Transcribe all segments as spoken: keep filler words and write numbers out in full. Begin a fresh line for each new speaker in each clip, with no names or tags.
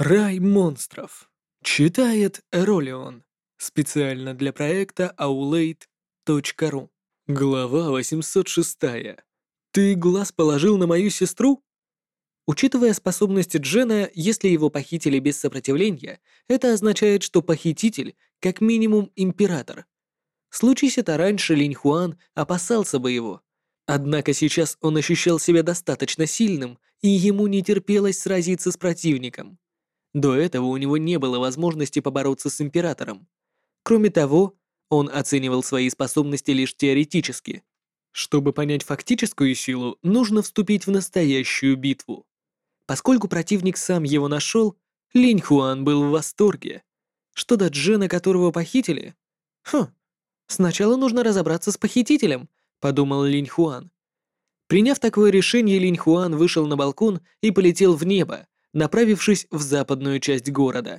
Рай монстров. Читает Эролион. Специально для проекта аулейт точка ру. Глава восемьсот шесть. Ты глаз положил на мою сестру? Учитывая способности Джена, если его похитили без сопротивления, это означает, что похититель как минимум император. Случись это раньше, Линь Хуан опасался бы его. Однако сейчас он ощущал себя достаточно сильным, и ему не терпелось сразиться с противником. До этого у него не было возможности побороться с императором. Кроме того, он оценивал свои способности лишь теоретически. Чтобы понять фактическую силу, нужно вступить в настоящую битву. Поскольку противник сам его нашел, Линь Хуан был в восторге. Что до Джена, которого похитили? Хм, сначала нужно разобраться с похитителем, подумал Линь Хуан. Приняв такое решение, Линь Хуан вышел на балкон и полетел в небо, направившись в западную часть города.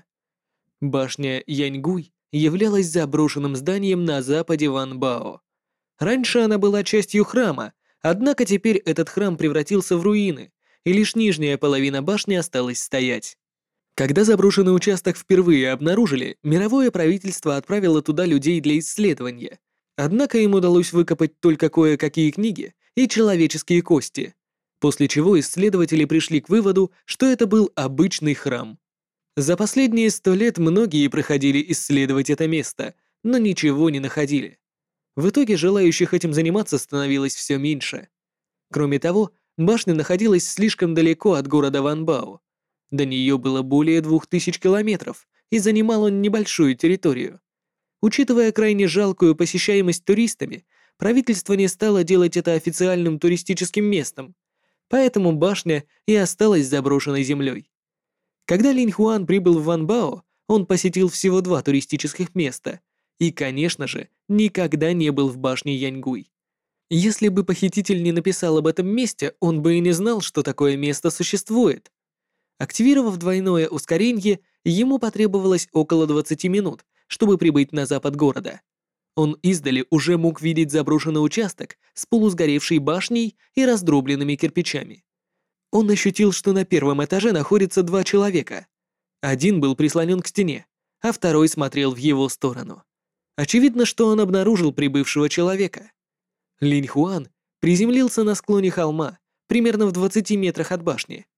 Башня Яньгуй являлась заброшенным зданием на западе Ванбао. Раньше она была частью храма, однако теперь этот храм превратился в руины, и лишь нижняя половина башни осталась стоять. Когда заброшенный участок впервые обнаружили, мировое правительство отправило туда людей для исследования. Однако им удалось выкопать только кое-какие книги и человеческие кости, после чего исследователи пришли к выводу, что это был обычный храм. За последние сто лет многие проходили исследовать это место, но ничего не находили. В итоге желающих этим заниматься становилось все меньше. Кроме того, башня находилась слишком далеко от города Ванбао. До нее было более двух тысяч километров, и занимал он небольшую территорию. Учитывая крайне жалкую посещаемость туристами, правительство не стало делать это официальным туристическим местом, поэтому башня и осталась заброшенной землей. Когда Линь Хуан прибыл в Ванбао, он посетил всего два туристических места и, конечно же, никогда не был в башне Яньгуй. Если бы похититель не написал об этом месте, он бы и не знал, что такое место существует. Активировав двойное ускорение, ему потребовалось около двадцати минут, чтобы прибыть на запад города. Он издали уже мог видеть заброшенный участок с полусгоревшей башней и раздробленными кирпичами. Он ощутил, что на первом этаже находится два человека. Один был прислонен к стене, а второй смотрел в его сторону. Очевидно, что он обнаружил прибывшего человека. Линь Хуан приземлился на склоне холма, примерно в двадцати метрах от башни.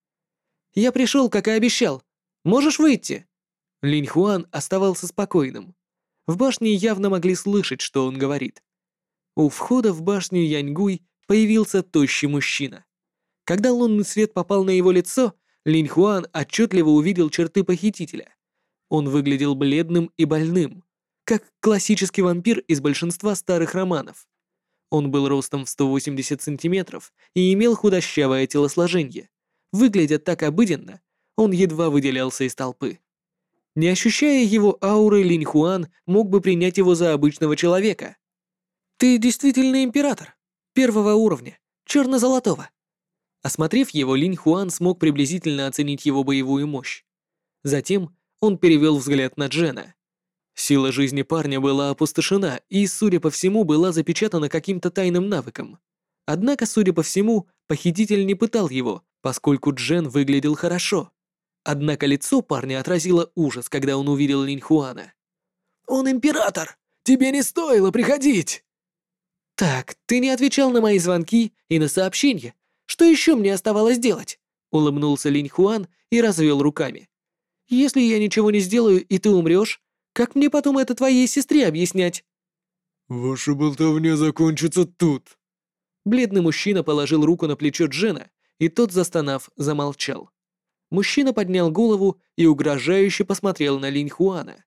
«Я пришел, как и обещал. Можешь выйти?» Линь Хуан оставался спокойным. В башне явно могли слышать, что он говорит. У входа в башню Яньгуй появился тощий мужчина. Когда лунный свет попал на его лицо, Линь Хуан отчетливо увидел черты похитителя. Он выглядел бледным и больным, как классический вампир из большинства старых романов. Он был ростом в сто восемьдесят сантиметров и имел худощавое телосложение. Выглядя так обыденно, он едва выделялся из толпы. Не ощущая его ауры, Линь Хуан мог бы принять его за обычного человека. «Ты действительно император. Первого уровня. Черно-золотого». Осмотрев его, Линь Хуан смог приблизительно оценить его боевую мощь. Затем он перевел взгляд на Джена. Сила жизни парня была опустошена и, судя по всему, была запечатана каким-то тайным навыком. Однако, судя по всему, похититель не пытал его, поскольку Джен выглядел хорошо. Однако лицо парня отразило ужас, когда он увидел Линь Хуана. «Он император! Тебе не стоило приходить!» «Так, ты не отвечал на мои звонки и на сообщения. Что еще мне оставалось делать?» Улыбнулся Линь Хуан и развел руками. «Если я ничего не сделаю и ты умрешь, как мне потом это твоей сестре объяснять?»
«Ваша болтовня закончится тут».
Бледный мужчина положил руку на плечо Джена, и тот, застонав, замолчал. Мужчина поднял голову и угрожающе посмотрел на Линь Хуана.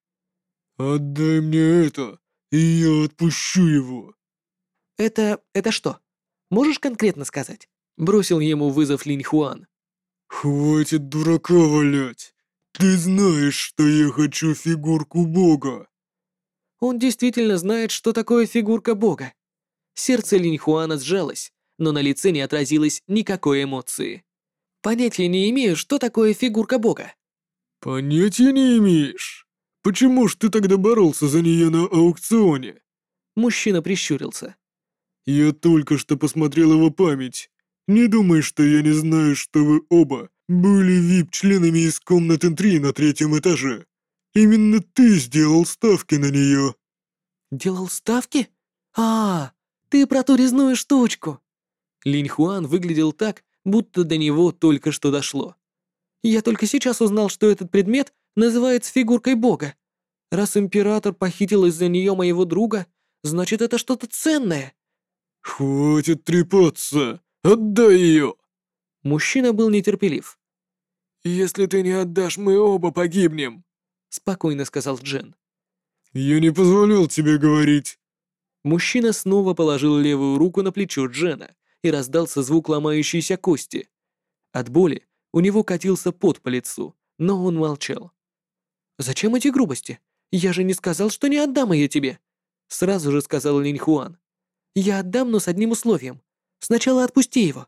«Отдай мне это, и я отпущу его».
«Это... это что? Можешь конкретно сказать?» Бросил ему вызов Линь Хуан.
«Хватит дурака валять. Ты знаешь, что я хочу фигурку бога».
Он действительно знает, что такое фигурка бога. Сердце Линь Хуана сжалось, но на лице не отразилось никакой эмоции. «Понятия не имею, что такое фигурка бога».
«Понятия не имеешь? Почему ж ты тогда боролся за нее на аукционе?»
Мужчина прищурился.
«Я только что посмотрел его память. Не думай, что я не знаю, что вы оба были ви ай пи-членами из комнаты три на третьем этаже. Именно ты сделал ставки на нее.
Делал ставки? А, ты про ту резную штучку. Линь Хуан выглядел так, будто до него только что дошло. Я только сейчас узнал, что этот предмет называется фигуркой бога. Раз император похитил из-за нее моего друга, значит, это что-то ценное.
Хватит трепаться. Отдай ее.
Мужчина был нетерпелив.
Если ты не отдашь, мы оба погибнем.
Спокойно сказал Джен.
Я не позволял тебе говорить.
Мужчина снова положил левую руку на плечо Джена, и раздался звук ломающейся кости. От боли у него катился пот по лицу, но он молчал. «Зачем эти грубости? Я же не сказал, что не отдам ее тебе!» Сразу же сказал Линь Хуан. «Я отдам, но с одним условием. Сначала отпусти его».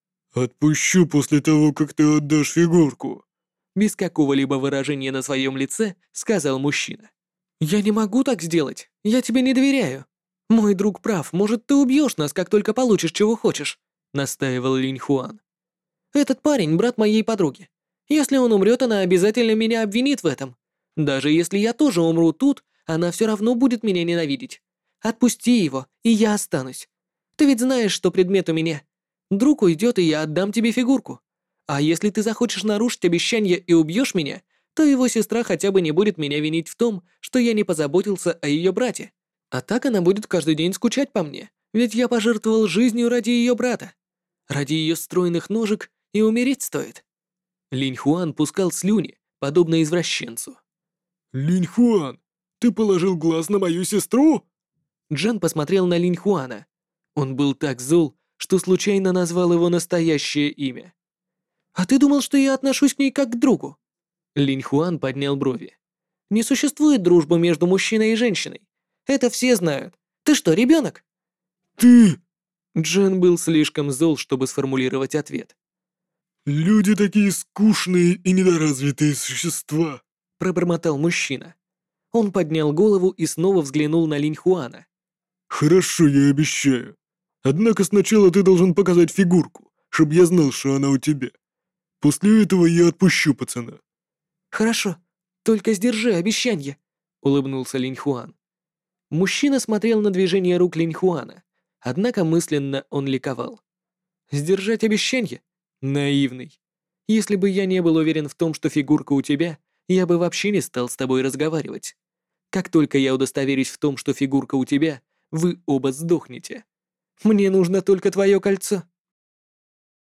Отпущу после того, как ты отдашь фигурку.
Без какого-либо выражения на своем лице сказал мужчина. «Я не могу так сделать. Я тебе не доверяю. Мой друг прав, может, ты убьешь нас, как только получишь, чего хочешь», настаивал Линь Хуан. «Этот парень — брат моей подруги. Если он умрет, она обязательно меня обвинит в этом. Даже если я тоже умру тут, она все равно будет меня ненавидеть. Отпусти его, и я останусь. Ты ведь знаешь, что предмет у меня. Друг уйдет, и я отдам тебе фигурку. А если ты захочешь нарушить обещание и убьешь меня, то его сестра хотя бы не будет меня винить в том, что я не позаботился о ее брате. А так она будет каждый день скучать по мне, ведь я пожертвовал жизнью ради ее брата. Ради ее стройных ножек и умереть стоит». Линь Хуан пускал слюни, подобно извращенцу.
Линь Хуан, ты положил глаз на мою сестру?
Джан посмотрел на Линь Хуана. Он был так зол, что случайно назвал его настоящее имя. «А ты думал, что я отношусь к ней как к другу?» Линь Хуан поднял брови. «Не существует дружбы между мужчиной и женщиной. Это все знают. Ты что, ребенок?»
Ты...
Джан был слишком зол, чтобы сформулировать ответ.
Люди такие скучные и недоразвитые существа.
Пробормотал мужчина. Он поднял голову и снова взглянул на Линь Хуана.
Хорошо, я обещаю. Однако сначала ты должен показать фигурку, чтобы я знал, что она у тебя. После этого я отпущу пацана.
«Хорошо, только сдержи обещание», — улыбнулся Линь Хуан. Мужчина смотрел на движение рук Линь Хуана, однако мысленно он ликовал. «Сдержать обещание? Наивный. Если бы я не был уверен в том, что фигурка у тебя, я бы вообще не стал с тобой разговаривать. Как только я удостоверюсь в том, что фигурка у тебя, вы оба сдохнете. Мне нужно только твое кольцо».